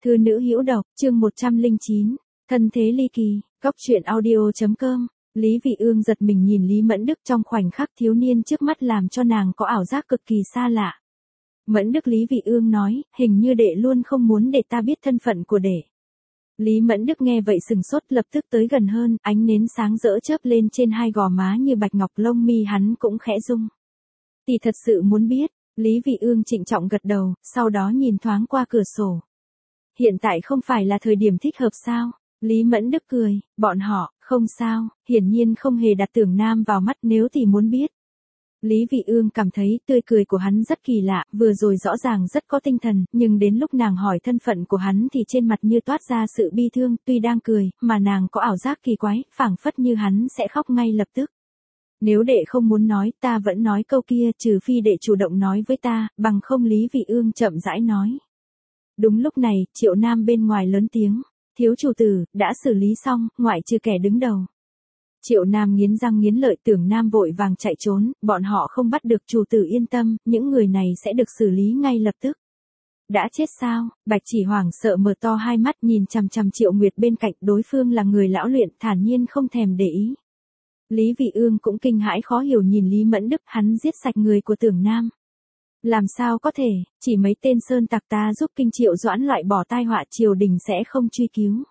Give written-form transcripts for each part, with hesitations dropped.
Thư nữ hữu độc, chương 109, thân thế ly kỳ, góc truyện audio.com. Lý Vị Ương giật mình nhìn Lý Mẫn Đức trong khoảnh khắc thiếu niên trước mắt làm cho nàng có ảo giác cực kỳ xa lạ. Mẫn Đức, Lý Vị Ương nói, hình như đệ luôn không muốn để ta biết thân phận của đệ. Lý Mẫn Đức nghe vậy sừng sốt, lập tức tới gần hơn, ánh nến sáng rỡ chớp lên trên hai gò má như bạch ngọc, lông mi hắn cũng khẽ rung. Tỷ thật sự muốn biết. Lý Vị Ương trịnh trọng gật đầu, sau đó nhìn thoáng qua cửa sổ. Hiện tại không phải là thời điểm thích hợp sao? Lý Mẫn Đức cười, bọn họ, không sao, hiển nhiên không hề đặt Tưởng Nam vào mắt, nếu tỷ muốn biết. Lý Vị Ương cảm thấy tươi cười của hắn rất kỳ lạ, vừa rồi rõ ràng rất có tinh thần, nhưng đến lúc nàng hỏi thân phận của hắn thì trên mặt như toát ra sự bi thương, tuy đang cười, mà nàng có ảo giác kỳ quái, phảng phất như hắn sẽ khóc ngay lập tức. Nếu đệ không muốn nói, ta vẫn nói câu kia, trừ phi đệ chủ động nói với ta, bằng không. Lý Vị Ương chậm rãi nói. Đúng lúc này, Triệu Nam bên ngoài lớn tiếng, thiếu chủ tử, đã xử lý xong, ngoại trừ kẻ đứng đầu. Triệu Nam nghiến răng nghiến lợi, Tưởng Nam vội vàng chạy trốn, bọn họ không bắt được, chủ tử yên tâm, những người này sẽ được xử lý ngay lập tức. Đã chết sao? Bạch Chỉ hoảng sợ mở to hai mắt nhìn chằm chằm Triệu Nguyệt bên cạnh, đối phương là người lão luyện, thản nhiên không thèm để ý. Lý Vị Ương cũng kinh hãi khó hiểu nhìn Lý Mẫn Đức, hắn giết sạch người của Tưởng Nam. Làm sao có thể, chỉ mấy tên sơn tặc ta giúp Kinh Triệu Doãn loại bỏ tai họa, triều đình sẽ không truy cứu.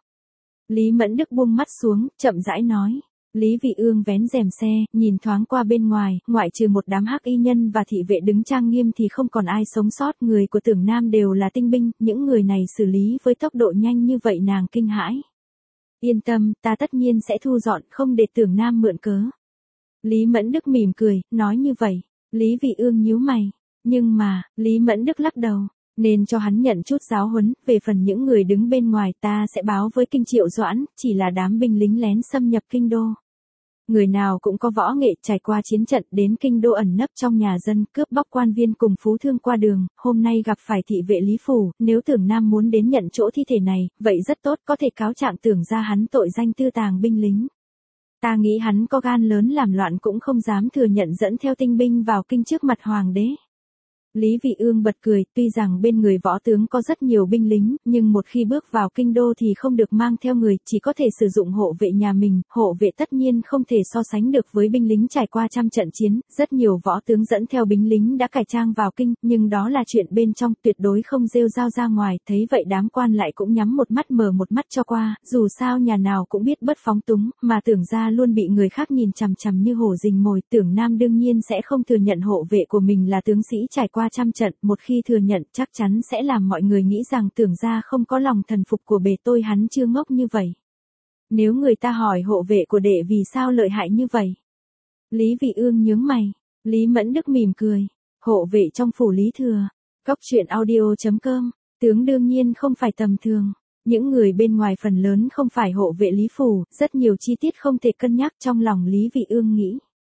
Lý Mẫn Đức buông mắt xuống, chậm rãi nói. Lý Vị Ương vén rèm xe, nhìn thoáng qua bên ngoài, ngoại trừ một đám hắc y nhân và thị vệ đứng trang nghiêm thì không còn ai sống sót, người của Tưởng Nam đều là tinh binh, những người này xử lý với tốc độ nhanh như vậy nàng kinh hãi. Yên tâm, ta tất nhiên sẽ thu dọn, không để Tưởng Nam mượn cớ. Lý Mẫn Đức mỉm cười, nói như vậy. Lý Vị Ương nhíu mày. Nhưng mà, Lý Mẫn Đức lắc đầu, nên cho hắn nhận chút giáo huấn, về phần những người đứng bên ngoài ta sẽ báo với Kinh Triệu Doãn, chỉ là đám binh lính lén xâm nhập kinh đô. Người nào cũng có võ nghệ, trải qua chiến trận đến kinh đô ẩn nấp trong nhà dân, cướp bóc quan viên cùng phú thương qua đường, hôm nay gặp phải thị vệ Lý Phủ, nếu Tưởng Nam muốn đến nhận chỗ thi thể này, vậy rất tốt, có thể cáo trạng Tưởng ra hắn tội danh tư tàng binh lính. Ta nghĩ hắn có gan lớn làm loạn cũng không dám thừa nhận dẫn theo tinh binh vào kinh trước mặt hoàng đế. Lý Vị Ương bật cười, tuy rằng bên người võ tướng có rất nhiều binh lính, nhưng một khi bước vào kinh đô thì không được mang theo người, chỉ có thể sử dụng hộ vệ nhà mình, hộ vệ tất nhiên không thể so sánh được với binh lính trải qua trăm trận chiến, rất nhiều võ tướng dẫn theo binh lính đã cải trang vào kinh, nhưng đó là chuyện bên trong, tuyệt đối không rêu rao ra ngoài, thấy vậy đám quan lại cũng nhắm một mắt mở một mắt cho qua, dù sao nhà nào cũng biết bất phóng túng, mà Tưởng ra luôn bị người khác nhìn chằm chằm như hổ rình mồi, Tưởng Nam đương nhiên sẽ không thừa nhận hộ vệ của mình là tướng sĩ trải qua trăm trận, một khi thừa nhận chắc chắn sẽ làm mọi người nghĩ rằng Tưởng ra không có lòng thần phục của bề tôi, hắn chưa ngốc như vậy. Nếu người ta hỏi hộ vệ của đệ vì sao lợi hại như vậy? Lý Vị Ương nhướng mày, Lý Mẫn Đức mỉm cười, hộ vệ trong phủ Lý Thừa, góc truyện audio.com, tướng đương nhiên không phải tầm thường. Những người bên ngoài phần lớn không phải hộ vệ Lý Phủ, rất nhiều chi tiết không thể cân nhắc, trong lòng Lý Vị Ương nghĩ.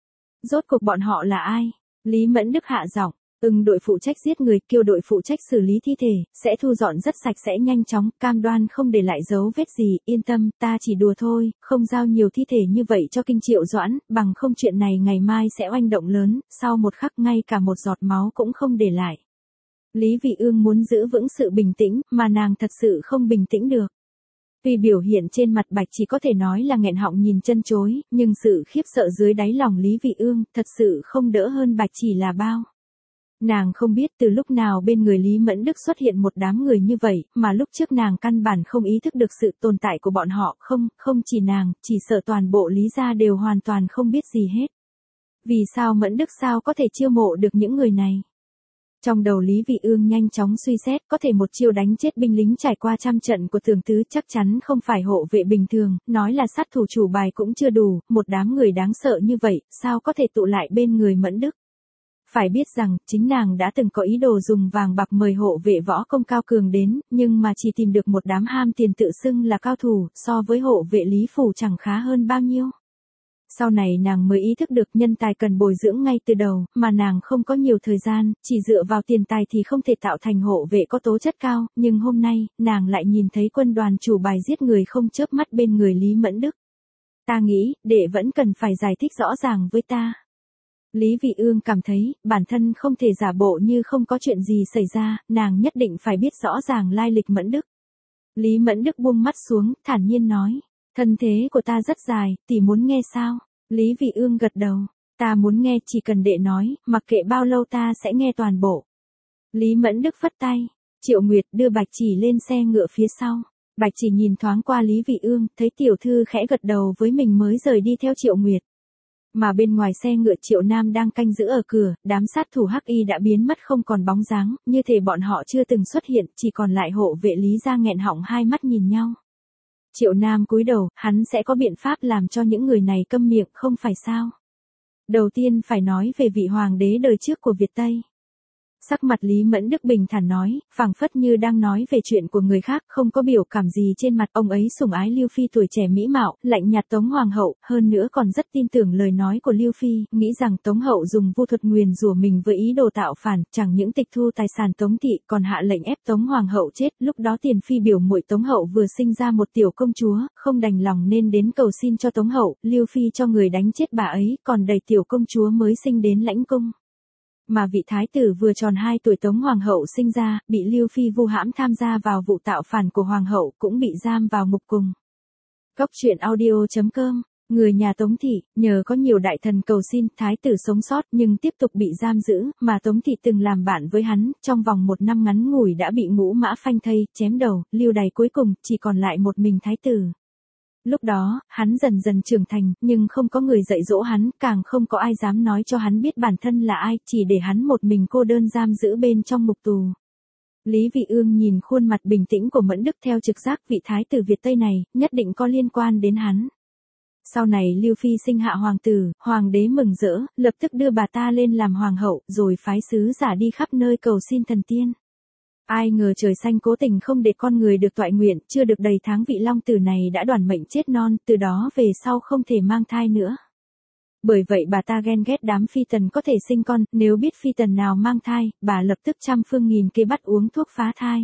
Rốt cuộc bọn họ là ai? Lý Mẫn Đức hạ giọng. Đội phụ trách giết người, Kiêu đội phụ trách xử lý thi thể, sẽ thu dọn rất sạch sẽ nhanh chóng, cam đoan không để lại dấu vết gì, yên tâm, ta chỉ đùa thôi, không giao nhiều thi thể như vậy cho Kinh Triệu Doãn, bằng không chuyện này ngày mai sẽ oanh động lớn, sau một khắc ngay cả một giọt máu cũng không để lại. Lý Vị Ương muốn giữ vững sự bình tĩnh, mà nàng thật sự không bình tĩnh được. Tuy biểu hiện trên mặt Bạch chỉ có thể nói là nghẹn họng nhìn chân chối, nhưng sự khiếp sợ dưới đáy lòng Lý Vị Ương thật sự không đỡ hơn Bạch chỉ là bao. Nàng không biết từ lúc nào bên người Lý Mẫn Đức xuất hiện một đám người như vậy, mà lúc trước nàng căn bản không ý thức được sự tồn tại của bọn họ, không chỉ nàng, chỉ sợ toàn bộ Lý gia đều hoàn toàn không biết gì hết. Vì sao Mẫn Đức sao có thể chiêu mộ được những người này? Trong đầu Lý Vị Ương nhanh chóng suy xét, có thể một chiêu đánh chết binh lính trải qua trăm trận của Tưởng Tứ chắc chắn không phải hộ vệ bình thường, nói là sát thủ chủ bài cũng chưa đủ, một đám người đáng sợ như vậy, sao có thể tụ lại bên người Mẫn Đức? Phải biết rằng, chính nàng đã từng có ý đồ dùng vàng bạc mời hộ vệ võ công cao cường đến, nhưng mà chỉ tìm được một đám ham tiền tự xưng là cao thủ, so với hộ vệ Lý Phủ chẳng khá hơn bao nhiêu. Sau này nàng mới ý thức được nhân tài cần bồi dưỡng ngay từ đầu, mà nàng không có nhiều thời gian, chỉ dựa vào tiền tài thì không thể tạo thành hộ vệ có tố chất cao, nhưng hôm nay, nàng lại nhìn thấy quân đoàn chủ bài giết người không chớp mắt bên người Lý Mẫn Đức. Ta nghĩ, đệ vẫn cần phải giải thích rõ ràng với ta. Lý Vị Ương cảm thấy, bản thân không thể giả bộ như không có chuyện gì xảy ra, nàng nhất định phải biết rõ ràng lai lịch Mẫn Đức. Lý Mẫn Đức buông mắt xuống, thản nhiên nói. Thân thế của ta rất dài, tỷ muốn nghe sao? Lý Vị Ương gật đầu. Ta muốn nghe, chỉ cần đệ nói, mặc kệ bao lâu ta sẽ nghe toàn bộ. Lý Mẫn Đức phất tay. Triệu Nguyệt đưa Bạch Chỉ lên xe ngựa phía sau. Bạch Chỉ nhìn thoáng qua Lý Vị Ương, thấy tiểu thư khẽ gật đầu với mình mới rời đi theo Triệu Nguyệt. Mà bên ngoài xe ngựa Triệu Nam đang canh giữ ở cửa, đám sát thủ Hắc Y đã biến mất không còn bóng dáng, như thể bọn họ chưa từng xuất hiện, chỉ còn lại hộ vệ Lý gia nghẹn họng hai mắt nhìn nhau. Triệu Nam cúi đầu, hắn sẽ có biện pháp làm cho những người này câm miệng không phải sao? Đầu tiên phải nói về vị hoàng đế đời trước của Việt Tây. Sắc mặt Lý Mẫn Đức bình thản nói, phảng phất như đang nói về chuyện của người khác, không có biểu cảm gì trên mặt. Ông ấy sủng ái Lưu Phi tuổi trẻ mỹ mạo, lạnh nhạt Tống Hoàng hậu, hơn nữa còn rất tin tưởng lời nói của Lưu Phi, nghĩ rằng Tống hậu dùng vu thuật nguyền rủa mình với ý đồ tạo phản, chẳng những tịch thu tài sản Tống thị, còn hạ lệnh ép Tống Hoàng hậu chết. Lúc đó Tiền Phi biểu muội Tống hậu vừa sinh ra một tiểu công chúa, không đành lòng nên đến cầu xin cho Tống hậu, Lưu Phi cho người đánh chết bà ấy, còn đẩy tiểu công chúa mới sinh đến lãnh cung. Mà vị thái tử vừa tròn 2 tuổi Tống Hoàng hậu sinh ra, bị Lưu Phi vu hãm tham gia vào vụ tạo phản của Hoàng hậu, cũng bị giam vào ngục cùng. Góc truyện audio.com. Người nhà Tống thị, nhờ có nhiều đại thần cầu xin, thái tử sống sót nhưng tiếp tục bị giam giữ, mà Tống thị từng làm bạn với hắn, trong vòng 1 năm ngắn ngủi đã bị ngũ mã phanh thây, chém đầu, lưu đày, cuối cùng chỉ còn lại một mình thái tử. Lúc đó, hắn dần dần trưởng thành, nhưng không có người dạy dỗ hắn, càng không có ai dám nói cho hắn biết bản thân là ai, chỉ để hắn một mình cô đơn giam giữ bên trong ngục tù. Lý Vị Ương nhìn khuôn mặt bình tĩnh của Mẫn Đức theo trực giác vị thái tử Việt Tây này, nhất định có liên quan đến hắn. Sau này Lưu Phi sinh hạ hoàng tử, hoàng đế mừng rỡ, lập tức đưa bà ta lên làm hoàng hậu, rồi phái sứ giả đi khắp nơi cầu xin thần tiên. Ai ngờ trời xanh cố tình không để con người được toại nguyện, chưa được đầy tháng vị long tử này đã đoản mệnh chết non, từ đó về sau không thể mang thai nữa. Bởi vậy bà ta ghen ghét đám phi tần có thể sinh con, nếu biết phi tần nào mang thai, bà lập tức trăm phương nghìn kế bắt uống thuốc phá thai.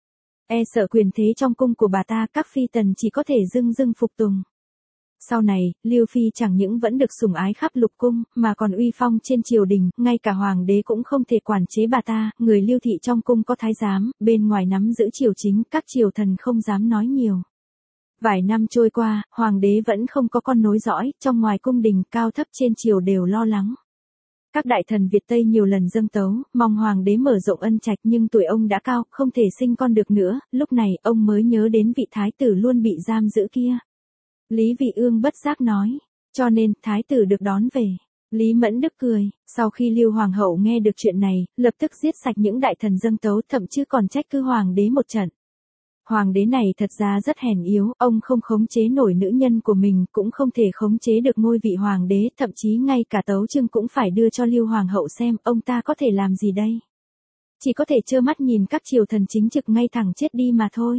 E sợ quyền thế trong cung của bà ta, các phi tần chỉ có thể dưng dưng phục tùng. Sau này, Lưu Phi chẳng những vẫn được sủng ái khắp lục cung, mà còn uy phong trên triều đình, ngay cả hoàng đế cũng không thể quản chế bà ta, người Lưu thị trong cung có thái giám, bên ngoài nắm giữ triều chính, các triều thần không dám nói nhiều. Vài năm trôi qua, hoàng đế vẫn không có con nối dõi, trong ngoài cung đình, cao thấp trên triều đều lo lắng. Các đại thần Việt Tây nhiều lần dâng tấu, mong hoàng đế mở rộng ân trạch, nhưng tuổi ông đã cao, không thể sinh con được nữa, lúc này ông mới nhớ đến vị thái tử luôn bị giam giữ kia. Lý Vị Ương bất giác nói, cho nên, thái tử được đón về. Lý Mẫn Đức cười, sau khi Lưu Hoàng hậu nghe được chuyện này, lập tức giết sạch những đại thần dâng tấu, thậm chí còn trách cứ hoàng đế một trận. Hoàng đế này thật ra rất hèn yếu, ông không khống chế nổi nữ nhân của mình, cũng không thể khống chế được ngôi vị hoàng đế, thậm chí ngay cả tấu chương cũng phải đưa cho Lưu Hoàng hậu xem, ông ta có thể làm gì đây? Chỉ có thể trơ mắt nhìn các triều thần chính trực ngay thẳng chết đi mà thôi.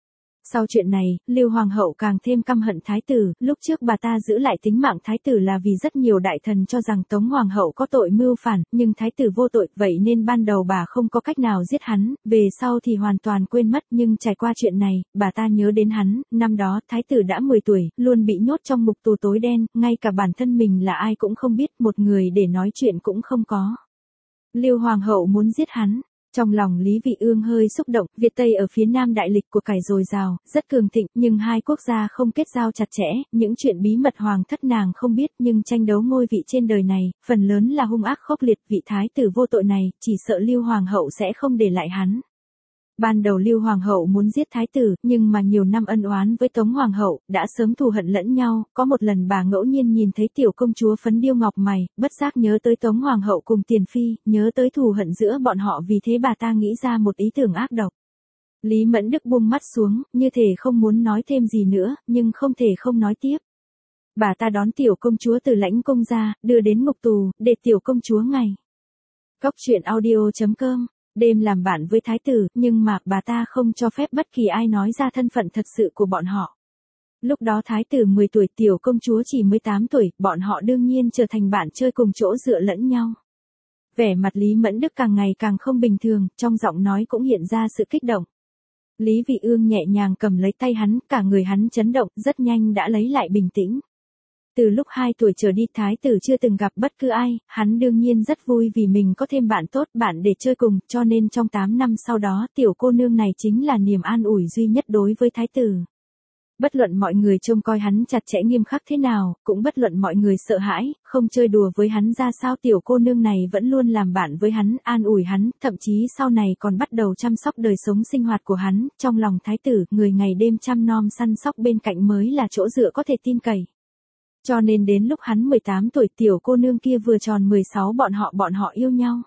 Sau chuyện này, Lưu Hoàng hậu càng thêm căm hận thái tử, lúc trước bà ta giữ lại tính mạng thái tử là vì rất nhiều đại thần cho rằng Tống Hoàng hậu có tội mưu phản, nhưng thái tử vô tội, vậy nên ban đầu bà không có cách nào giết hắn, về sau thì hoàn toàn quên mất, nhưng trải qua chuyện này, bà ta nhớ đến hắn, năm đó thái tử đã 10 tuổi, luôn bị nhốt trong ngục tù tối đen, ngay cả bản thân mình là ai cũng không biết, một người để nói chuyện cũng không có. Lưu Hoàng hậu muốn giết hắn. Trong lòng Lý Vị Ương hơi xúc động, Việt Tây ở phía nam đại lịch của cải dồi dào, rất cường thịnh, nhưng hai quốc gia không kết giao chặt chẽ, những chuyện bí mật hoàng thất nàng không biết, nhưng tranh đấu ngôi vị trên đời này, phần lớn là hung ác khốc liệt, vị thái tử vô tội này, chỉ sợ Lưu Hoàng hậu sẽ không để lại hắn. Ban đầu Lưu Hoàng hậu muốn giết thái tử, nhưng mà nhiều năm ân oán với Tống Hoàng hậu, đã sớm thù hận lẫn nhau, có một lần bà ngẫu nhiên nhìn thấy tiểu công chúa phấn điêu ngọc mày, bất giác nhớ tới Tống Hoàng hậu cùng Tiền Phi, nhớ tới thù hận giữa bọn họ, vì thế bà ta nghĩ ra một ý tưởng ác độc. Lý Mẫn Đức buông mắt xuống, như thể không muốn nói thêm gì nữa, nhưng không thể không nói tiếp. Bà ta đón tiểu công chúa từ lãnh cung ra, đưa đến ngục tù, để tiểu công chúa ngày. Góc truyện audio.com. Đêm làm bạn với thái tử, nhưng mà bà ta không cho phép bất kỳ ai nói ra thân phận thật sự của bọn họ. Lúc đó thái tử 10 tuổi, tiểu công chúa chỉ 18 tuổi, bọn họ đương nhiên trở thành bạn chơi cùng chỗ dựa lẫn nhau. Vẻ mặt Lý Mẫn Đức càng ngày càng không bình thường, trong giọng nói cũng hiện ra sự kích động. Lý Vị Ương nhẹ nhàng cầm lấy tay hắn, cả người hắn chấn động, rất nhanh đã lấy lại bình tĩnh. Từ lúc 2 tuổi trở đi thái tử chưa từng gặp bất cứ ai, hắn đương nhiên rất vui vì mình có thêm bạn tốt, bạn để chơi cùng, cho nên trong 8 năm sau đó tiểu cô nương này chính là niềm an ủi duy nhất đối với thái tử. Bất luận mọi người trông coi hắn chặt chẽ nghiêm khắc thế nào, cũng bất luận mọi người sợ hãi, không chơi đùa với hắn ra sao, tiểu cô nương này vẫn luôn làm bạn với hắn, an ủi hắn, thậm chí sau này còn bắt đầu chăm sóc đời sống sinh hoạt của hắn, trong lòng thái tử, người ngày đêm chăm nom săn sóc bên cạnh mới là chỗ dựa có thể tin cậy. Cho nên đến lúc hắn 18 tuổi tiểu cô nương kia vừa tròn 16 bọn họ yêu nhau.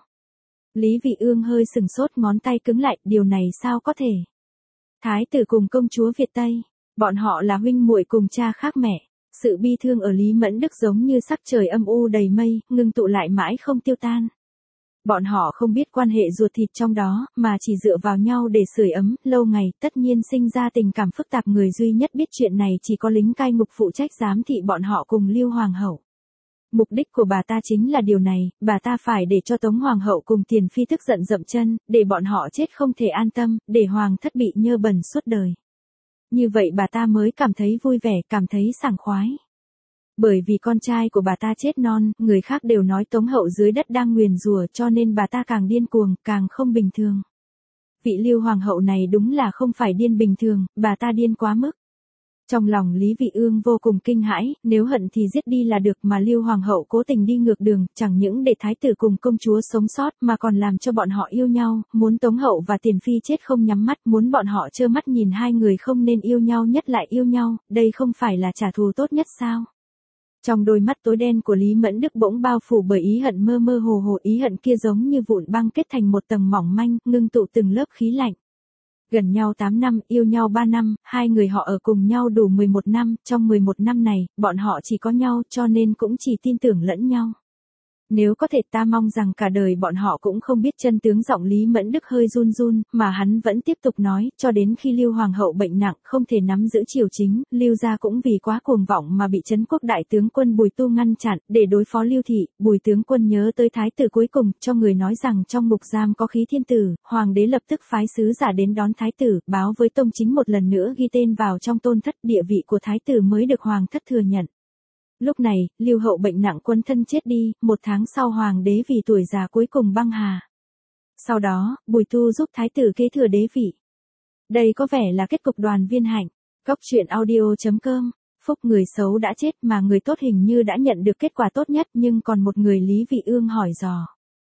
Lý Vị Ương hơi sừng sốt, ngón tay cứng lại, điều này sao có thể? Thái tử cùng công chúa Việt Tây, bọn họ là huynh muội cùng cha khác mẹ. Sự bi thương ở Lý Mẫn Đức giống như sắc trời âm u đầy mây, ngưng tụ lại mãi không tiêu tan. Bọn họ không biết quan hệ ruột thịt trong đó, mà chỉ dựa vào nhau để sưởi ấm, lâu ngày, tất nhiên sinh ra tình cảm phức tạp. Người duy nhất biết chuyện này chỉ có lính cai ngục phụ trách giám thị bọn họ cùng Lưu Hoàng hậu. Mục đích của bà ta chính là điều này, bà ta phải để cho Tống Hoàng hậu cùng Tiền Phi tức giận dậm chân, để bọn họ chết không thể an tâm, để Hoàng thất bị nhơ bẩn suốt đời. Như vậy bà ta mới cảm thấy vui vẻ, cảm thấy sảng khoái. Bởi vì con trai của bà ta chết non, người khác đều nói Tống hậu dưới đất đang nguyền rủa, cho nên bà ta càng điên cuồng, càng không bình thường. Vị Lưu Hoàng hậu này đúng là không phải điên bình thường, bà ta điên quá mức. Trong lòng Lý Vị Ương vô cùng kinh hãi, nếu hận thì giết đi là được, mà Lưu Hoàng hậu cố tình đi ngược đường, chẳng những để thái tử cùng công chúa sống sót mà còn làm cho bọn họ yêu nhau, muốn Tống hậu và Tiền Phi chết không nhắm mắt, muốn bọn họ trơ mắt nhìn hai người không nên yêu nhau nhất lại yêu nhau, đây không phải là trả thù tốt nhất sao? Trong đôi mắt tối đen của Lý Mẫn Đức bỗng bao phủ bởi ý hận, mơ mơ hồ hồ, ý hận kia giống như vụn băng kết thành một tầng mỏng manh, ngưng tụ từng lớp khí lạnh. Gần nhau 8 năm, yêu nhau 3 năm, hai người họ ở cùng nhau đủ 11 năm, trong 11 năm này, bọn họ chỉ có nhau cho nên cũng chỉ tin tưởng lẫn nhau. Nếu có thể ta mong rằng cả đời bọn họ cũng không biết chân tướng. Giọng Lý Mẫn Đức hơi run run, mà hắn vẫn tiếp tục nói, cho đến khi Lưu Hoàng hậu bệnh nặng, không thể nắm giữ triều chính, Lưu gia cũng vì quá cuồng vọng mà bị Trấn Quốc đại tướng quân Bùi Tu ngăn chặn, để đối phó Lưu thị, Bùi tướng quân nhớ tới thái tử cuối cùng, cho người nói rằng trong ngục giam có khí thiên tử, hoàng đế lập tức phái sứ giả đến đón thái tử, báo với tông chính một lần nữa ghi tên vào trong tôn thất, địa vị của thái tử mới được hoàng thất thừa nhận. Lúc này, Lưu hậu bệnh nặng quấn thân chết đi, 1 tháng sau hoàng đế vì tuổi già cuối cùng băng hà. Sau đó, Bùi Tu giúp thái tử kế thừa đế vị. Đây có vẻ là kết cục đoàn viên hạnh. Góc truyện audio.com. Phúc người xấu đã chết mà người tốt hình như đã nhận được kết quả tốt nhất, nhưng còn một người. Lý Vị Ương hỏi dò.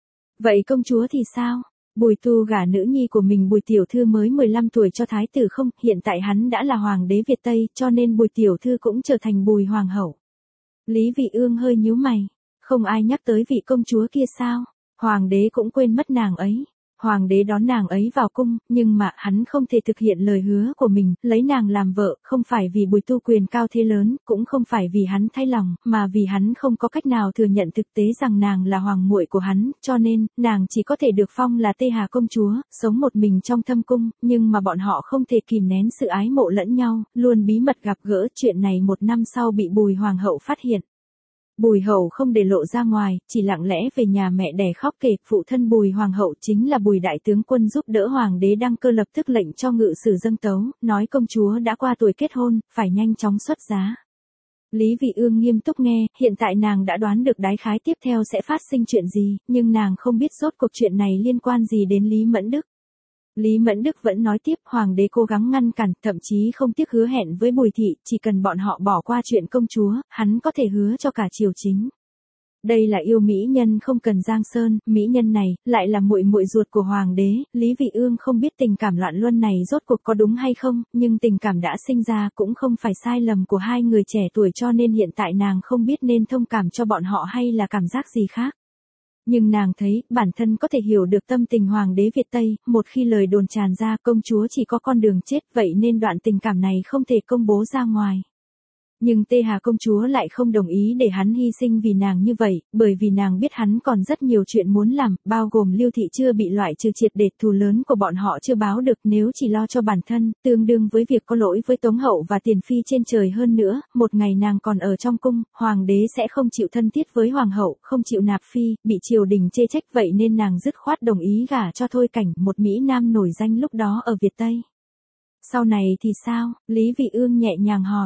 Vậy công chúa thì sao? Bùi Tu gả nữ nhi của mình Bùi Tiểu Thư mới 15 tuổi cho thái tử không, hiện tại hắn đã là hoàng đế Việt Tây, cho nên Bùi Tiểu Thư cũng trở thành Bùi Hoàng hậu. Lý Vị Ương hơi nhíu mày, không ai nhắc tới vị công chúa kia sao? Hoàng đế cũng quên mất nàng ấy. Hoàng đế đón nàng ấy vào cung, nhưng mà hắn không thể thực hiện lời hứa của mình, lấy nàng làm vợ, không phải vì Bùi Tu quyền cao thế lớn, cũng không phải vì hắn thay lòng, mà vì hắn không có cách nào thừa nhận thực tế rằng nàng là hoàng muội của hắn, cho nên, nàng chỉ có thể được phong là Tê Hà công chúa, sống một mình trong thâm cung, nhưng mà bọn họ không thể kìm nén sự ái mộ lẫn nhau, luôn bí mật gặp gỡ. Chuyện này 1 năm sau bị Bùi Hoàng hậu phát hiện. Bùi hậu không để lộ ra ngoài, chỉ lặng lẽ về nhà mẹ đẻ khóc kể, phụ thân Bùi Hoàng hậu chính là Bùi đại tướng quân giúp đỡ hoàng đế đăng cơ, lập tức lệnh cho ngự sử dâng tấu, nói công chúa đã qua tuổi kết hôn, phải nhanh chóng xuất giá. Lý Vị Ương nghiêm túc nghe, hiện tại nàng đã đoán được đại khái tiếp theo sẽ phát sinh chuyện gì, nhưng nàng không biết rốt cuộc chuyện này liên quan gì đến Lý Mẫn Đức. Lý Mẫn Đức vẫn nói tiếp, hoàng đế cố gắng ngăn cản, thậm chí không tiếc hứa hẹn với Bùi thị, chỉ cần bọn họ bỏ qua chuyện công chúa, hắn có thể hứa cho cả triều chính. Đây là yêu mỹ nhân không cần giang sơn, mỹ nhân này lại là muội muội ruột của hoàng đế. Lý Vị Ương không biết tình cảm loạn luân này rốt cuộc có đúng hay không, nhưng tình cảm đã sinh ra cũng không phải sai lầm của hai người trẻ tuổi, cho nên hiện tại nàng không biết nên thông cảm cho bọn họ hay là cảm giác gì khác. Nhưng nàng thấy, bản thân có thể hiểu được tâm tình hoàng đế Việt Tây, một khi lời đồn tràn ra công chúa chỉ có con đường chết, vậy nên đoạn tình cảm này không thể công bố ra ngoài. Nhưng Tê Hà công chúa lại không đồng ý để hắn hy sinh vì nàng như vậy, bởi vì nàng biết hắn còn rất nhiều chuyện muốn làm, bao gồm Lưu thị chưa bị loại trừ triệt để, thù lớn của bọn họ chưa báo được, nếu chỉ lo cho bản thân, tương đương với việc có lỗi với Tống hậu và Tiền Phi trên trời. Hơn nữa, một ngày nàng còn ở trong cung, hoàng đế sẽ không chịu thân thiết với hoàng hậu, không chịu nạp phi, bị triều đình chê trách, vậy nên nàng dứt khoát đồng ý gả cho Thôi Cảnh, một mỹ nam nổi danh lúc đó ở Việt Tây. Sau này thì sao? Lý Vị Ương nhẹ nhàng hỏi.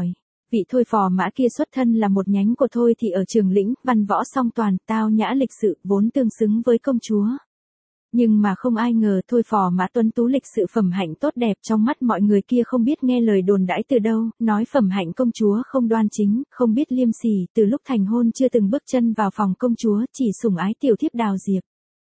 Vị Thôi Phò Mã kia xuất thân là một nhánh của Thôi thì ở Trường Lĩnh, văn võ song toàn, tao nhã lịch sự, vốn tương xứng với công chúa. Nhưng mà không ai ngờ Thôi Phò Mã tuấn tú lịch sự phẩm hạnh tốt đẹp trong mắt mọi người kia không biết nghe lời đồn đãi từ đâu, nói phẩm hạnh công chúa không đoan chính, không biết liêm sỉ, từ lúc thành hôn chưa từng bước chân vào phòng công chúa, chỉ sủng ái tiểu thiếp Đào Diệp.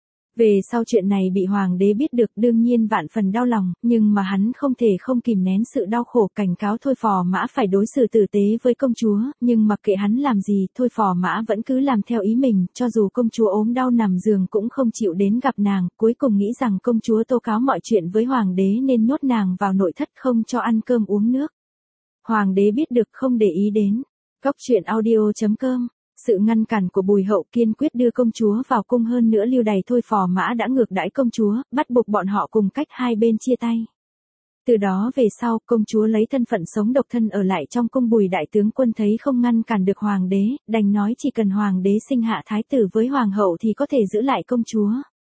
Về sau chuyện này bị hoàng đế biết được đương nhiên vạn phần đau lòng, nhưng mà hắn không thể không kìm nén sự đau khổ, cảnh cáo Thôi Phò Mã phải đối xử tử tế với công chúa, nhưng mặc kệ hắn làm gì, Thôi Phò Mã vẫn cứ làm theo ý mình, cho dù công chúa ốm đau nằm giường cũng không chịu đến gặp nàng, cuối cùng nghĩ rằng công chúa tố cáo mọi chuyện với hoàng đế nên nhốt nàng vào nội thất không cho ăn cơm uống nước. Hoàng đế biết được không để ý đến. Góc truyện audio.com. Sự ngăn cản của Bùi Hậu kiên quyết đưa công chúa vào cung, hơn nữa lưu đày Thôi Phò Mã đã ngược đãi công chúa, bắt buộc bọn họ cùng cách hai bên chia tay. Từ đó về sau, công chúa lấy thân phận sống độc thân ở lại trong cung. Bùi đại tướng quân thấy không ngăn cản được hoàng đế, đành nói chỉ cần hoàng đế sinh hạ thái tử với hoàng hậu thì có thể giữ lại công chúa.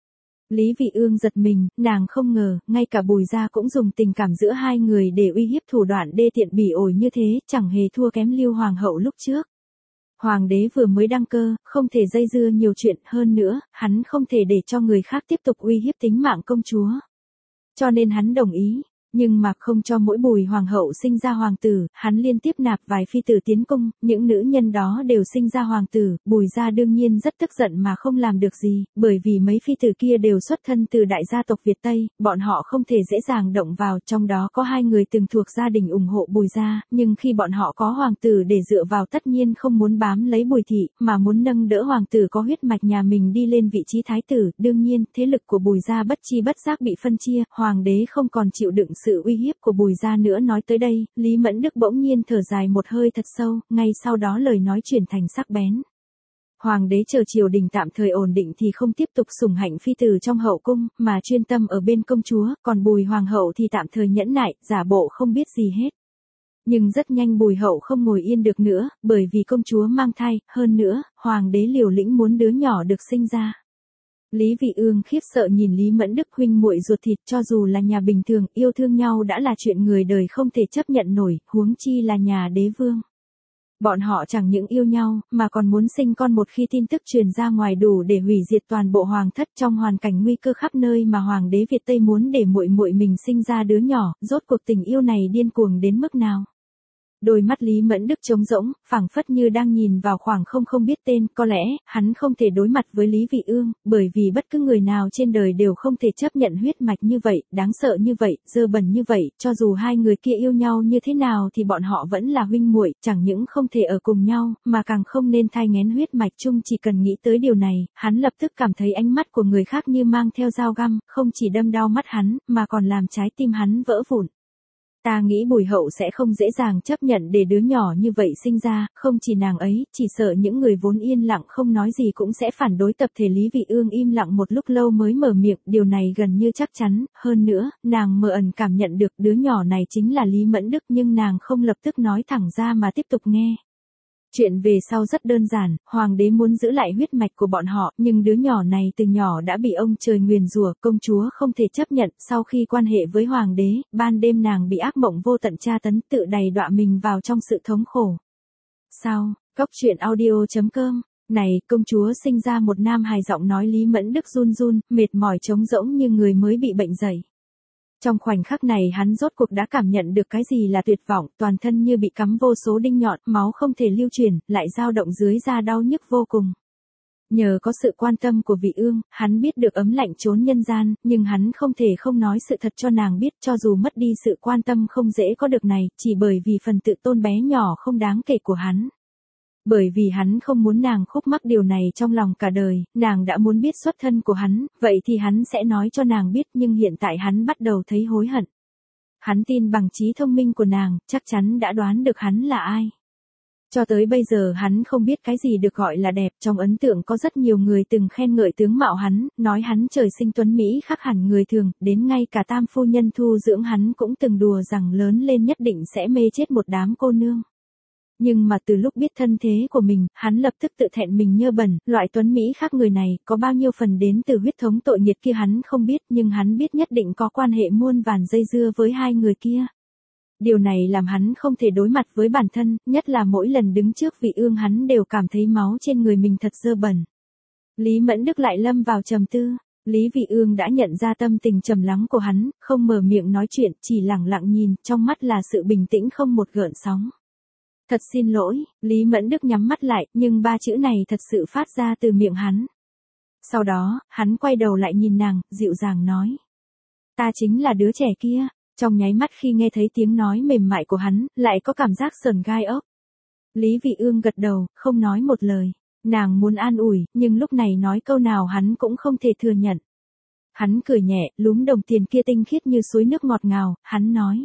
Lý Vị Ương giật mình, nàng không ngờ, ngay cả Bùi gia cũng dùng tình cảm giữa hai người để uy hiếp, thủ đoạn đê tiện bỉ ổi như thế, chẳng hề thua kém Lưu hoàng hậu lúc trước. Hoàng đế vừa mới đăng cơ, không thể dây dưa nhiều chuyện, hơn nữa, hắn không thể để cho người khác tiếp tục uy hiếp tính mạng công chúa. Cho nên hắn đồng ý, nhưng mà không cho mỗi Bùi hoàng hậu sinh ra hoàng tử, hắn liên tiếp nạp vài phi tử tiến cung, những nữ nhân đó đều sinh ra hoàng tử. Bùi gia đương nhiên rất tức giận mà không làm được gì, bởi vì mấy phi tử kia đều xuất thân từ đại gia tộc Việt Tây, bọn họ không thể dễ dàng động vào, trong đó có 2 người từng thuộc gia đình ủng hộ Bùi gia, nhưng khi bọn họ có hoàng tử để dựa vào tất nhiên không muốn bám lấy Bùi thị, mà muốn nâng đỡ hoàng tử có huyết mạch nhà mình đi lên vị trí thái tử. Đương nhiên, thế lực của Bùi gia bất chi bất giác bị phân chia, hoàng đế không còn chịu đựng sự uy hiếp của Bùi gia nữa. Nói tới đây, Lý Mẫn Đức bỗng nhiên thở dài một hơi thật sâu, ngay sau đó lời nói chuyển thành sắc bén. Hoàng đế chờ triều đình tạm thời ổn định thì không tiếp tục sủng hạnh phi tử trong hậu cung, mà chuyên tâm ở bên công chúa, còn Bùi hoàng hậu thì tạm thời nhẫn nại, giả bộ không biết gì hết. Nhưng rất nhanh Bùi hậu không ngồi yên được nữa, bởi vì công chúa mang thai, hơn nữa, hoàng đế liều lĩnh muốn đứa nhỏ được sinh ra. Lý Vị Ương khiếp sợ nhìn Lý Mẫn Đức, huynh muội ruột thịt, cho dù là nhà bình thường, yêu thương nhau đã là chuyện người đời không thể chấp nhận nổi, huống chi là nhà đế vương. Bọn họ chẳng những yêu nhau, mà còn muốn sinh con. Một khi tin tức truyền ra ngoài đủ để hủy diệt toàn bộ hoàng thất, trong hoàn cảnh nguy cơ khắp nơi mà hoàng đế Việt Tây muốn để muội muội mình sinh ra đứa nhỏ, rốt cuộc tình yêu này điên cuồng đến mức nào. Đôi mắt Lý Mẫn Đức trống rỗng, phảng phất như đang nhìn vào khoảng không không biết tên. Có lẽ, hắn không thể đối mặt với Lý Vị Ương, bởi vì bất cứ người nào trên đời đều không thể chấp nhận huyết mạch như vậy, đáng sợ như vậy, dơ bẩn như vậy. Cho dù hai người kia yêu nhau như thế nào thì bọn họ vẫn là huynh muội, chẳng những không thể ở cùng nhau, mà càng không nên thai nghén huyết mạch chung. Chỉ cần nghĩ tới điều này, hắn lập tức cảm thấy ánh mắt của người khác như mang theo dao găm, không chỉ đâm đau mắt hắn, mà còn làm trái tim hắn vỡ vụn. Ta nghĩ Bùi hậu sẽ không dễ dàng chấp nhận để đứa nhỏ như vậy sinh ra, không chỉ nàng ấy, chỉ sợ những người vốn yên lặng không nói gì cũng sẽ phản đối. Tập thể Lý Vị Ương im lặng một lúc lâu mới mở miệng, điều này gần như chắc chắn, hơn nữa, nàng mơ ẩn cảm nhận được đứa nhỏ này chính là Lý Mẫn Đức, nhưng nàng không lập tức nói thẳng ra mà tiếp tục nghe. Chuyện về sau rất đơn giản, hoàng đế muốn giữ lại huyết mạch của bọn họ, nhưng đứa nhỏ này từ nhỏ đã bị ông trời nguyền rủa, công chúa không thể chấp nhận. Sau khi quan hệ với hoàng đế, ban đêm nàng bị ác mộng vô tận tra tấn, tự đày đọa mình vào trong sự thống khổ. Sau, góc truyện audio.com. Này, công chúa sinh ra một nam hài. Giọng nói Lý Mẫn Đức run run, mệt mỏi trống rỗng như người mới bị bệnh dậy. Trong khoảnh khắc này hắn rốt cuộc đã cảm nhận được cái gì là tuyệt vọng, toàn thân như bị cắm vô số đinh nhọn, máu không thể lưu chuyển, lại dao động dưới da đau nhức vô cùng. Nhờ có sự quan tâm của Vị Ương, hắn biết được ấm lạnh chốn nhân gian, nhưng hắn không thể không nói sự thật cho nàng biết. Cho dù mất đi sự quan tâm không dễ có được này, chỉ bởi vì phần tự tôn bé nhỏ không đáng kể của hắn. Bởi vì hắn không muốn nàng khúc mắc điều này trong lòng cả đời, nàng đã muốn biết xuất thân của hắn, vậy thì hắn sẽ nói cho nàng biết, nhưng hiện tại hắn bắt đầu thấy hối hận. Hắn tin bằng trí thông minh của nàng, chắc chắn đã đoán được hắn là ai. Cho tới bây giờ hắn không biết cái gì được gọi là đẹp. Trong ấn tượng có rất nhiều người từng khen ngợi tướng mạo hắn, nói hắn trời sinh tuấn Mỹ khác hẳn người thường, đến ngay cả tam phu nhân thu dưỡng hắn cũng từng đùa rằng lớn lên nhất định sẽ mê chết một đám cô nương. Nhưng mà từ lúc biết thân thế của mình, hắn lập tức tự thẹn mình nhơ bẩn, loại tuấn Mỹ khác người này, có bao nhiêu phần đến từ huyết thống tội nghiệt kia hắn không biết, nhưng hắn biết nhất định có quan hệ muôn vàn dây dưa với hai người kia. Điều này làm hắn không thể đối mặt với bản thân, nhất là mỗi lần đứng trước Vị Ương hắn đều cảm thấy máu trên người mình thật dơ bẩn. Lý Mẫn Đức lại lâm vào trầm tư. Lý Vị Ương đã nhận ra tâm tình trầm lắng của hắn, không mở miệng nói chuyện, chỉ lặng lặng nhìn, trong mắt là sự bình tĩnh không một gợn sóng. Thật xin lỗi, Lý Mẫn Đức nhắm mắt lại, nhưng ba chữ này thật sự phát ra từ miệng hắn. Sau đó, hắn quay đầu lại nhìn nàng, dịu dàng nói. Ta chính là đứa trẻ kia. Trong nháy mắt khi nghe thấy tiếng nói mềm mại của hắn, lại có cảm giác sờn gai ốc. Lý Vị Ương gật đầu, không nói một lời. Nàng muốn an ủi, nhưng lúc này nói câu nào hắn cũng không thể thừa nhận. Hắn cười nhẹ, lúm đồng tiền kia tinh khiết như suối nước ngọt ngào, hắn nói.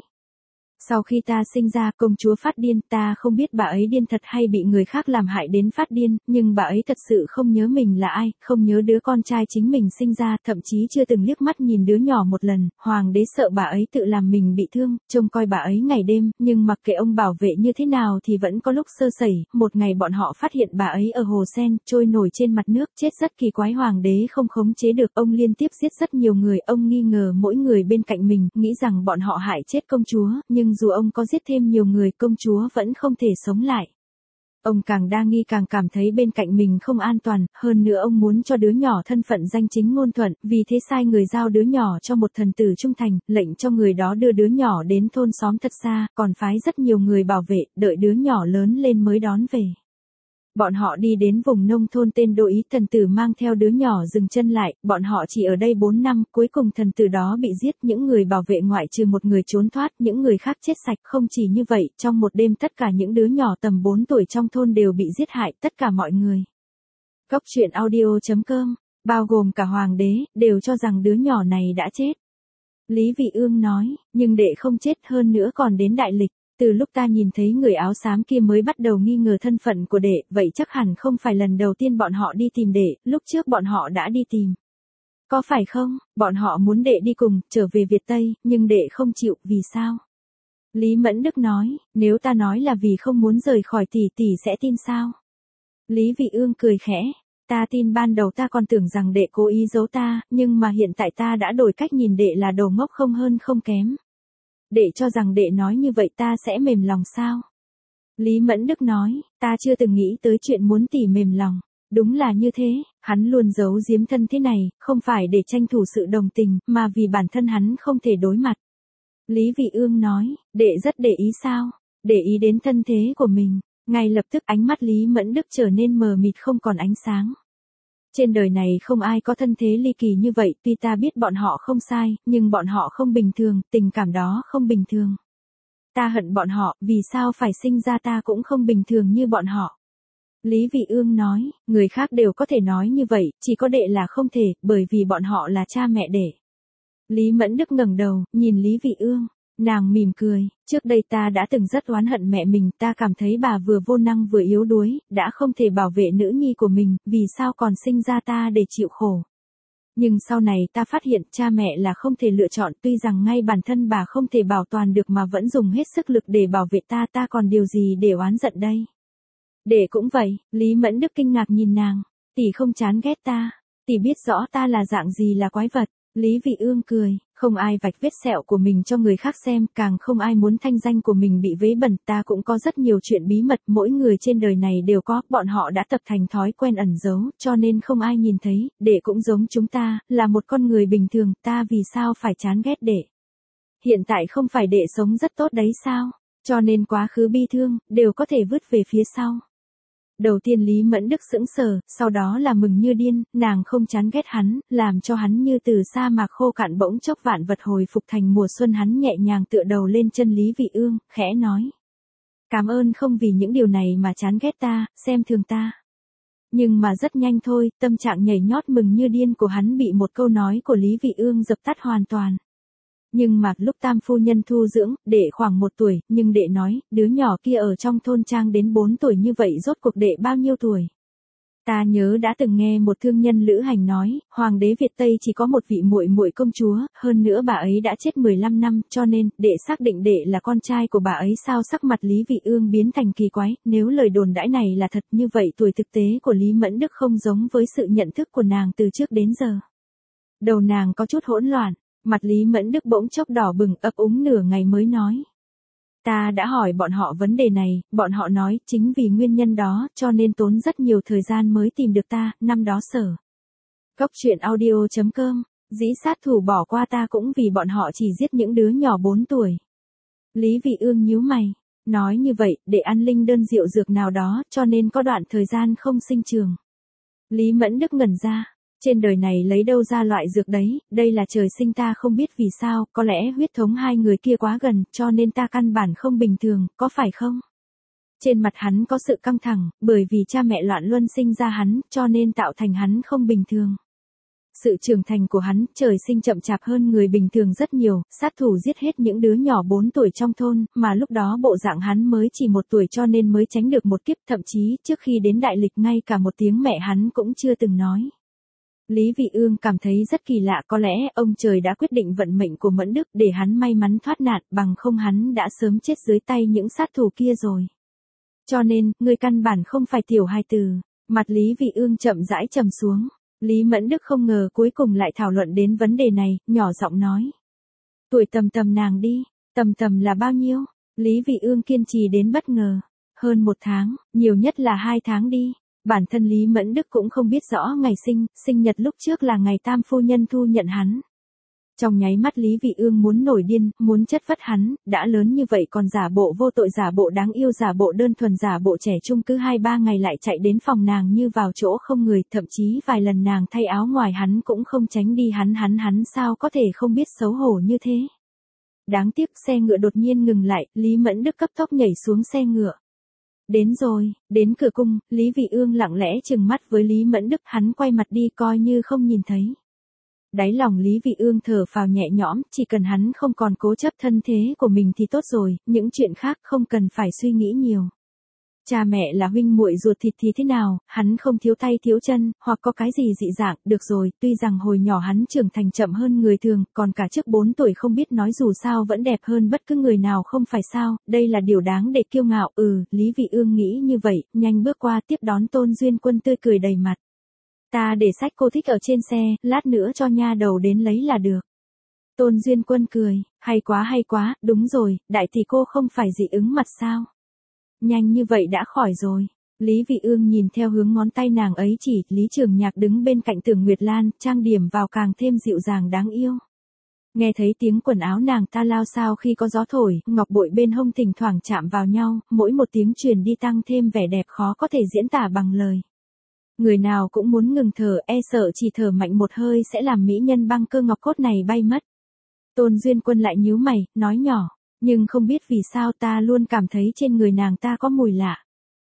Sau khi ta sinh ra, công chúa phát điên, ta không biết bà ấy điên thật hay bị người khác làm hại đến phát điên, nhưng bà ấy thật sự không nhớ mình là ai, không nhớ đứa con trai chính mình sinh ra, thậm chí chưa từng liếc mắt nhìn đứa nhỏ một lần. Hoàng đế sợ bà ấy tự làm mình bị thương, trông coi bà ấy ngày đêm, nhưng mặc kệ ông bảo vệ như thế nào thì vẫn có lúc sơ sẩy. Một ngày bọn họ phát hiện bà ấy ở hồ sen, trôi nổi trên mặt nước, chết rất kỳ quái. Hoàng đế không khống chế được, ông liên tiếp giết rất nhiều người, ông nghi ngờ mỗi người bên cạnh mình, nghĩ rằng bọn họ hại chết công chúa, nhưng dù ông có giết thêm nhiều người, công chúa vẫn không thể sống lại. Ông càng đa nghi càng cảm thấy bên cạnh mình không an toàn, hơn nữa ông muốn cho đứa nhỏ thân phận danh chính ngôn thuận, vì thế sai người giao đứa nhỏ cho một thần tử trung thành, lệnh cho người đó đưa đứa nhỏ đến thôn xóm thật xa, còn phái rất nhiều người bảo vệ, đợi đứa nhỏ lớn lên mới đón về. Bọn họ đi đến vùng nông thôn tên Đô Ý, thần tử mang theo đứa nhỏ dừng chân lại, bọn họ chỉ ở đây 4 năm, cuối cùng thần tử đó bị giết, những người bảo vệ ngoại trừ một người trốn thoát, những người khác chết sạch. Không chỉ như vậy, trong một đêm tất cả những đứa nhỏ tầm 4 tuổi trong thôn đều bị giết hại, tất cả mọi người. Góc truyện audio.com, bao gồm cả hoàng đế, đều cho rằng đứa nhỏ này đã chết. Lý Vị Ương nói, nhưng đệ không chết, hơn nữa còn đến đại lịch. Từ lúc ta nhìn thấy người áo xám kia mới bắt đầu nghi ngờ thân phận của đệ, vậy chắc hẳn không phải lần đầu tiên bọn họ đi tìm đệ, lúc trước bọn họ đã đi tìm. Có phải không, bọn họ muốn đệ đi cùng, trở về Việt Tây, nhưng đệ không chịu, vì sao? Lý Mẫn Đức nói, nếu ta nói là vì không muốn rời khỏi tỷ tỷ sẽ tin sao? Lý Vị Ương cười khẽ, ta tin, ban đầu ta còn tưởng rằng đệ cố ý giấu ta, nhưng mà hiện tại ta đã đổi cách nhìn đệ là đồ ngốc không hơn không kém. Đệ cho rằng đệ nói như vậy ta sẽ mềm lòng sao? Lý Mẫn Đức nói, ta chưa từng nghĩ tới chuyện muốn tỷ mềm lòng. Đúng là như thế, hắn luôn giấu giếm thân thế này, không phải để tranh thủ sự đồng tình, mà vì bản thân hắn không thể đối mặt. Lý Vị Ương nói, đệ rất để ý sao? Để ý đến thân thế của mình. Ngay lập tức ánh mắt Lý Mẫn Đức trở nên mờ mịt không còn ánh sáng. Trên đời này không ai có thân thế ly kỳ như vậy, tuy ta biết bọn họ không sai, nhưng bọn họ không bình thường, tình cảm đó không bình thường. Ta hận bọn họ, vì sao phải sinh ra ta cũng không bình thường như bọn họ. Lý Vị Ương nói, người khác đều có thể nói như vậy, chỉ có đệ là không thể, bởi vì bọn họ là cha mẹ đệ. Lý Mẫn Đức ngẩng đầu, nhìn Lý Vị Ương. Nàng mỉm cười, trước đây ta đã từng rất oán hận mẹ mình, ta cảm thấy bà vừa vô năng vừa yếu đuối, đã không thể bảo vệ nữ nhi của mình, vì sao còn sinh ra ta để chịu khổ. Nhưng sau này ta phát hiện cha mẹ là không thể lựa chọn, tuy rằng ngay bản thân bà không thể bảo toàn được mà vẫn dùng hết sức lực để bảo vệ ta, ta còn điều gì để oán giận đây. Đệ cũng vậy, Lý Mẫn Đức kinh ngạc nhìn nàng, tỷ không chán ghét ta, tỷ biết rõ ta là dạng gì là quái vật. Lý Vị Ương cười, không ai vạch vết sẹo của mình cho người khác xem, càng không ai muốn thanh danh của mình bị vấy bẩn, ta cũng có rất nhiều chuyện bí mật, mỗi người trên đời này đều có, bọn họ đã tập thành thói quen ẩn giấu, cho nên không ai nhìn thấy, đệ cũng giống chúng ta, là một con người bình thường, ta vì sao phải chán ghét đệ. Hiện tại không phải đệ sống rất tốt đấy sao, cho nên quá khứ bi thương, đều có thể vứt về phía sau. Đầu tiên Lý Mẫn Đức sững sờ, sau đó là mừng như điên, nàng không chán ghét hắn, làm cho hắn như từ sa mạc khô cạn bỗng chốc vạn vật hồi phục thành mùa xuân. Hắn nhẹ nhàng tựa đầu lên chân Lý Vị Ương, khẽ nói. Cảm ơn không vì những điều này mà chán ghét ta, xem thường ta. Nhưng mà rất nhanh thôi, tâm trạng nhảy nhót mừng như điên của hắn bị một câu nói của Lý Vị Ương dập tắt hoàn toàn. Nhưng mà lúc tam phu nhân thu dưỡng, đệ khoảng 1 tuổi, nhưng đệ nói, đứa nhỏ kia ở trong thôn trang đến 4 tuổi như vậy rốt cuộc đệ bao nhiêu tuổi? Ta nhớ đã từng nghe một thương nhân lữ hành nói, hoàng đế Việt Tây chỉ có một vị muội muội công chúa, hơn nữa bà ấy đã chết 15 năm, cho nên, đệ xác định đệ là con trai của bà ấy. Sao sắc mặt Lý Vị Ương biến thành kỳ quái, nếu lời đồn đãi này là thật như vậy tuổi thực tế của Lý Mẫn Đức không giống với sự nhận thức của nàng từ trước đến giờ. Đầu nàng có chút hỗn loạn. Mặt Lý Mẫn Đức bỗng chốc đỏ bừng, ấp úng nửa ngày mới nói. Ta đã hỏi bọn họ vấn đề này, bọn họ nói chính vì nguyên nhân đó cho nên tốn rất nhiều thời gian mới tìm được ta, năm đó Sở. Cốc truyện audio.com, dĩ sát thủ bỏ qua ta cũng vì bọn họ chỉ giết những đứa nhỏ 4 tuổi. Lý Vị Ương nhíu mày, nói như vậy, để ăn linh đơn rượu dược nào đó, cho nên có đoạn thời gian không sinh trường. Lý Mẫn Đức ngẩn ra, trên đời này lấy đâu ra loại dược đấy, đây là trời sinh ta không biết vì sao, có lẽ huyết thống hai người kia quá gần, cho nên ta căn bản không bình thường, có phải không? Trên mặt hắn có sự căng thẳng, bởi vì cha mẹ loạn luân sinh ra hắn, cho nên tạo thành hắn không bình thường. Sự trưởng thành của hắn, trời sinh chậm chạp hơn người bình thường rất nhiều, sát thủ giết hết những đứa nhỏ 4 tuổi trong thôn, mà lúc đó bộ dạng hắn mới chỉ 1 tuổi cho nên mới tránh được một kiếp, thậm chí trước khi đến đại lịch ngay cả một tiếng mẹ hắn cũng chưa từng nói. Lý Vị Ương cảm thấy rất kỳ lạ, có lẽ ông trời đã quyết định vận mệnh của Mẫn Đức để hắn may mắn thoát nạn, bằng không hắn đã sớm chết dưới tay những sát thủ kia rồi. Cho nên, ngươi căn bản không phải tiểu hài tử. Mặt Lý Vị Ương chậm rãi trầm xuống. Lý Mẫn Đức không ngờ cuối cùng lại thảo luận đến vấn đề này, nhỏ giọng nói. Tuổi Tầm Tầm nàng đi, Tầm Tầm là bao nhiêu? Lý Vị Ương kiên trì đến bất ngờ. Hơn 1 tháng, nhiều nhất là 2 tháng đi. Bản thân Lý Mẫn Đức cũng không biết rõ ngày sinh nhật lúc trước là ngày Tam phu nhân thu nhận hắn. Trong nháy mắt Lý Vị Ương muốn nổi điên, muốn chất vấn hắn, đã lớn như vậy còn giả bộ vô tội, giả bộ đáng yêu, giả bộ đơn thuần, giả bộ trẻ trung, cứ 2-3 ngày lại chạy đến phòng nàng như vào chỗ không người, thậm chí vài lần nàng thay áo ngoài hắn cũng không tránh đi, hắn sao có thể không biết xấu hổ như thế. Đáng tiếc xe ngựa đột nhiên ngừng lại, Lý Mẫn Đức cấp tốc nhảy xuống xe ngựa. Đến rồi, đến cửa cung, Lý Vị Ương lặng lẽ trừng mắt với Lý Mẫn Đức, hắn quay mặt đi coi như không nhìn thấy. Đáy lòng Lý Vị Ương thở phào nhẹ nhõm, chỉ cần hắn không còn cố chấp thân thế của mình thì tốt rồi, những chuyện khác không cần phải suy nghĩ nhiều. Cha mẹ là huynh muội ruột thịt thì thế nào, hắn không thiếu tay thiếu chân, hoặc có cái gì dị dạng, được rồi, tuy rằng hồi nhỏ hắn trưởng thành chậm hơn người thường, còn cả trước 4 tuổi không biết nói dù sao vẫn đẹp hơn bất cứ người nào không phải sao, đây là điều đáng để kiêu ngạo, Lý Vị Ương nghĩ như vậy, nhanh bước qua tiếp đón Tôn Duyên Quân tươi cười đầy mặt. Ta để sách cô thích ở trên xe, lát nữa cho nha đầu đến lấy là được. Tôn Duyên Quân cười, hay quá, đúng rồi, đại tỷ cô không phải dị ứng mặt sao? Nhanh như vậy đã khỏi rồi. Lý Vị Ương nhìn theo hướng ngón tay nàng ấy chỉ, Lý Trường Nhạc đứng bên cạnh Tưởng Nguyệt Lan, trang điểm vào càng thêm dịu dàng đáng yêu. Nghe thấy tiếng quần áo nàng ta lao xao khi có gió thổi, ngọc bội bên hông thỉnh thoảng chạm vào nhau, mỗi một tiếng truyền đi tăng thêm vẻ đẹp khó có thể diễn tả bằng lời. Người nào cũng muốn ngừng thở, e sợ chỉ thở mạnh một hơi sẽ làm mỹ nhân băng cơ ngọc cốt này bay mất. Tôn Duyên Quân lại nhíu mày, nói nhỏ, nhưng không biết vì sao ta luôn cảm thấy trên người nàng ta có mùi lạ.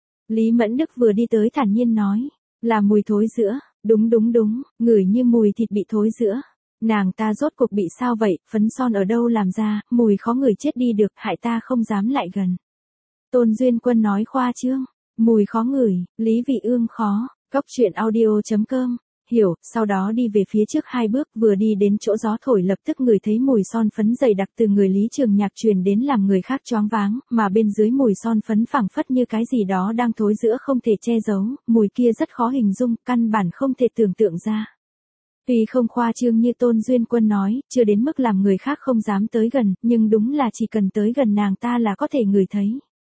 Lý Mẫn Đức vừa đi tới thản nhiên nói, là mùi thối giữa, đúng, ngửi như mùi thịt bị thối giữa. Nàng ta rốt cuộc bị sao vậy, phấn son ở đâu làm ra, mùi khó ngửi chết đi được, hại ta không dám lại gần. Tôn Duyên Quân nói khoa trương, mùi khó ngửi, Lý Vị Ương khó. Cốc truyện audio.com, hiểu, sau đó đi về phía trước 2 bước, vừa đi đến chỗ gió thổi lập tức ngửi thấy mùi son phấn dày đặc từ người Lý Trường Nhạc truyền đến làm người khác choáng váng, mà bên dưới mùi son phấn phảng phất như cái gì đó đang thối giữa không thể che giấu, mùi kia rất khó hình dung, căn bản không thể tưởng tượng ra. Tuy không khoa trương như Tôn Duyên Quân nói, chưa đến mức làm người khác không dám tới gần, nhưng đúng là chỉ cần tới gần nàng ta là có thể ngửi thấy.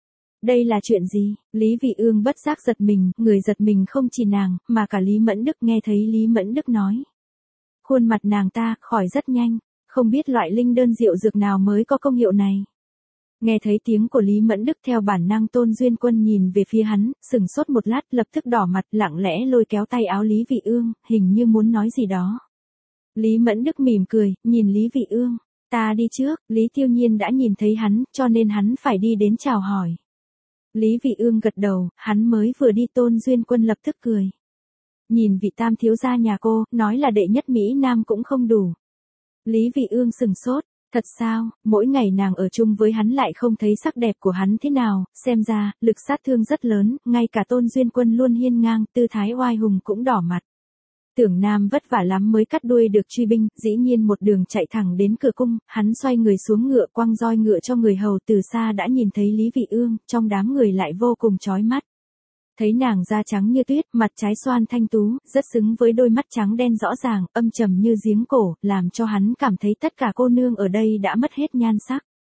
Đây là chuyện gì? Lý Vị Ương bất giác giật mình, người giật mình không chỉ nàng, mà cả Lý Mẫn Đức nghe thấy Lý Mẫn Đức nói. Khuôn mặt nàng ta khỏi rất nhanh, không biết loại linh đơn rượu dược nào mới có công hiệu này. Nghe thấy tiếng của Lý Mẫn Đức theo bản năng Tôn Duyên Quân nhìn về phía hắn, sừng sốt một lát lập tức đỏ mặt lặng lẽ lôi kéo tay áo Lý Vị Ương, hình như muốn nói gì đó. Lý Mẫn Đức mỉm cười, nhìn Lý Vị Ương, ta đi trước, Lý Tiêu Nhiên đã nhìn thấy hắn, cho nên hắn phải đi đến chào hỏi. Lý Vị Ương gật đầu, hắn mới vừa đi Tôn Duyên Quân lập tức cười. Nhìn vị tam thiếu gia nhà cô, nói là đệ nhất Mỹ Nam cũng không đủ. Lý Vị Ương sừng sốt, thật sao, mỗi ngày nàng ở chung với hắn lại không thấy sắc đẹp của hắn thế nào, xem ra, lực sát thương rất lớn, ngay cả Tôn Duyên Quân luôn hiên ngang, tư thái oai hùng cũng đỏ mặt. Tưởng Nam vất vả lắm mới cắt đuôi được truy binh, dĩ nhiên một đường chạy thẳng đến cửa cung, hắn xoay người xuống ngựa quăng roi ngựa cho người hầu, từ xa đã nhìn thấy Lý Vị Ương, trong đám người lại vô cùng chói mắt. Thấy nàng da trắng như tuyết, mặt trái xoan thanh tú, rất xứng với đôi mắt trắng đen rõ ràng, âm trầm như giếng cổ, làm cho hắn cảm thấy tất cả cô nương ở đây đã mất hết nhan sắc.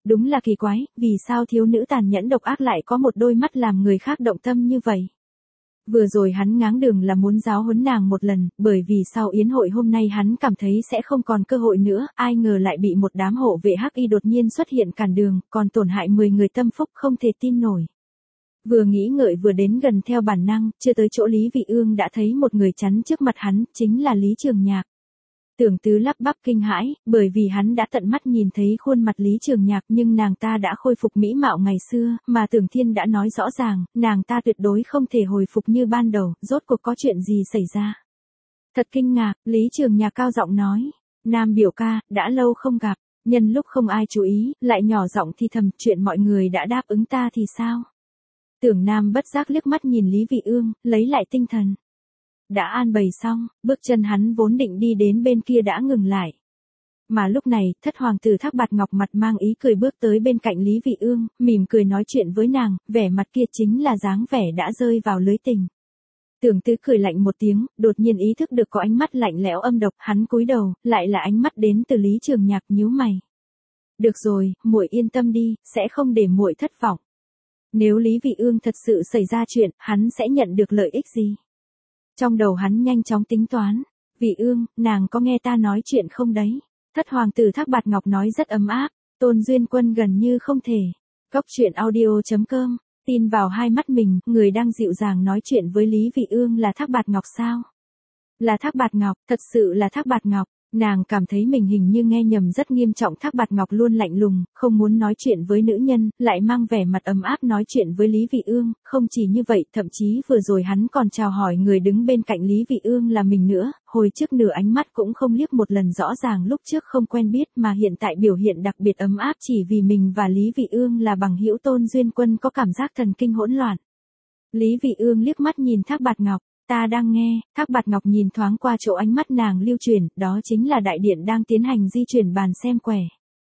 Đúng là kỳ quái, vì sao thiếu nữ tàn nhẫn độc ác lại có một đôi mắt làm người khác động tâm như vậy? Vừa rồi hắn ngáng đường là muốn giáo huấn nàng một lần, bởi vì sau yến hội hôm nay hắn cảm thấy sẽ không còn cơ hội nữa, ai ngờ lại bị một đám hộ vệ hắc y đột nhiên xuất hiện cản đường, còn tổn hại 10 người tâm phúc không thể tin nổi. Vừa nghĩ ngợi vừa đến gần theo bản năng, chưa tới chỗ Lý Vị Ương đã thấy một người chắn trước mặt hắn, chính là Lý Trường Nhạc. Tưởng Tứ lắp bắp kinh hãi, bởi vì hắn đã tận mắt nhìn thấy khuôn mặt Lý Trường Nhạc nhưng nàng ta đã khôi phục mỹ mạo ngày xưa, mà Tưởng Thiên đã nói rõ ràng, nàng ta tuyệt đối không thể hồi phục như ban đầu, rốt cuộc có chuyện gì xảy ra. Thật kinh ngạc, Lý Trường Nhạc cao giọng nói, Nam biểu ca, đã lâu không gặp, nhân lúc không ai chú ý, lại nhỏ giọng thì thầm chuyện mọi người đã đáp ứng ta thì sao? Tưởng Nam bất giác liếc mắt nhìn Lý Vị Ương, lấy lại tinh thần. Đã an bày xong, bước chân hắn vốn định đi đến bên kia đã ngừng lại. Mà lúc này, thất hoàng tử Thác Bạt Ngọc mặt mang ý cười bước tới bên cạnh Lý Vị Ương, mỉm cười nói chuyện với nàng, vẻ mặt kia chính là dáng vẻ đã rơi vào lưới tình. Tưởng Tứ cười lạnh một tiếng, đột nhiên ý thức được có ánh mắt lạnh lẽo âm độc, hắn cúi đầu, lại là ánh mắt đến từ Lý Trường Nhạc, nhíu mày. Được rồi, muội yên tâm đi, sẽ không để muội thất vọng. Nếu Lý Vị Ương thật sự xảy ra chuyện, hắn sẽ nhận được lợi ích gì? Trong đầu hắn nhanh chóng tính toán. Vị Ương, nàng có nghe ta nói chuyện không đấy? Thất hoàng tử Thác Bạt Ngọc nói rất ấm áp, Tôn Duyên Quân gần như không thể. Góc truyện audio.com, tin vào hai mắt mình, người đang dịu dàng nói chuyện với Lý Vị Ương là Thác Bạt Ngọc sao? Là Thác Bạt Ngọc, thật sự là Thác Bạt Ngọc. Nàng cảm thấy mình hình như nghe nhầm rất nghiêm trọng. Thác Bạt Ngọc luôn lạnh lùng, không muốn nói chuyện với nữ nhân, lại mang vẻ mặt ấm áp nói chuyện với Lý Vị Ương, không chỉ như vậy, thậm chí vừa rồi hắn còn chào hỏi người đứng bên cạnh Lý Vị Ương là mình nữa, hồi trước nửa ánh mắt cũng không liếc một lần, rõ ràng lúc trước không quen biết mà hiện tại biểu hiện đặc biệt ấm áp chỉ vì mình và Lý Vị Ương là bằng hữu. Tôn Duyên Quân có cảm giác thần kinh hỗn loạn. Lý Vị Ương liếc mắt nhìn Thác Bạt Ngọc. Ta đang nghe. Thác Bạt Ngọc nhìn thoáng qua chỗ ánh mắt nàng lưu chuyển, đó chính là đại điện đang tiến hành di chuyển bàn xem quẻ.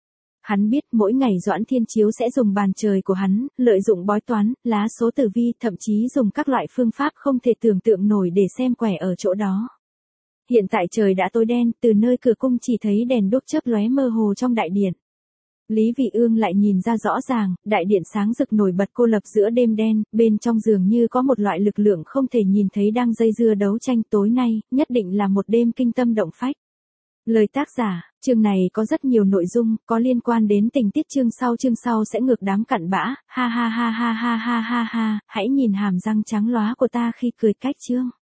Hắn biết mỗi ngày Doãn Thiên Chiếu sẽ dùng bàn trời của hắn, lợi dụng bói toán, lá số tử vi, thậm chí dùng các loại phương pháp không thể tưởng tượng nổi để xem quẻ ở chỗ đó. Hiện tại trời đã tối đen, từ nơi cửa cung chỉ thấy đèn đuốc chớp lóe mơ hồ trong đại điện. Lý Vị Ương lại nhìn ra rõ ràng, đại điện sáng rực nổi bật cô lập giữa đêm đen, bên trong dường như có một loại lực lượng không thể nhìn thấy đang dây dưa đấu tranh. Tối nay, nhất định là một đêm kinh tâm động phách. Lời tác giả, chương này có rất nhiều nội dung, có liên quan đến tình tiết chương sau sẽ ngược đám cặn bã, ha ha ha ha ha ha ha ha, hãy nhìn hàm răng trắng lóa của ta khi cười cách chương.